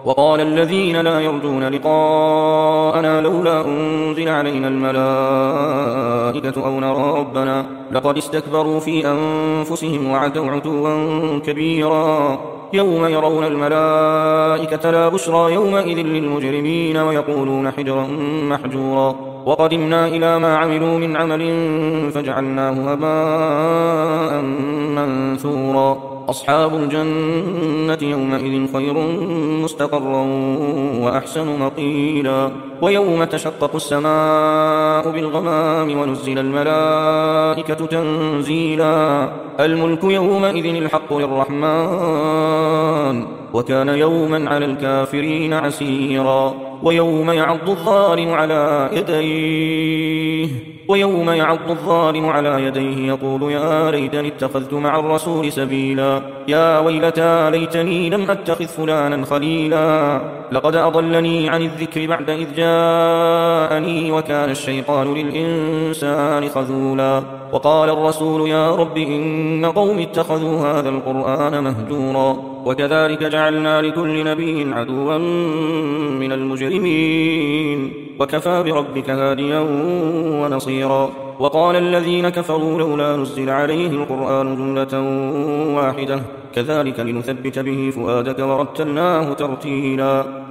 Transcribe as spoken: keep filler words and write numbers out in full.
وقال الذين لا يرجون لقاءنا لولا أنزل علينا الملائكة أو نرى ربنا لقد استكبروا في أنفسهم وعتوا عتوا كبيرا يوم يرون الملائكة لا بشرى يومئذ للمجرمين ويقولون حجرا محجورا وقدمنا إلى ما عملوا من عمل فجعلناه هباء منثورا أصحاب الجنة يومئذ خير مستقرا وأحسن مقيلا ويوم تشقق السماء بالغمام ونزل الملائكة تنزيلا الملك يومئذ الحق للرحمن وكان يوما على الكافرين عسيرا ويوم يعض الظالم على يديه ويوم يعض الظالم على يديه يقول يا ليتني اتخذت مع الرسول سبيلا يا ويلتى ليتني لم أتخذ فلانا خليلا لقد أضلني عن الذكر بعد إذ جاءني وكان الشيطان للإنسان خذولا وقال الرسول يا رب إن قوم اتخذوا هذا القرآن مهجورا وكذلك جعلنا لكل نبي عدوا من المجرمين وكفى بربك هاديا ونصيرا وقال الذين كفروا لولا نزل عليه القرآن جملة واحدة كذلك لنثبت به فؤادك ورتلناه ترتيلا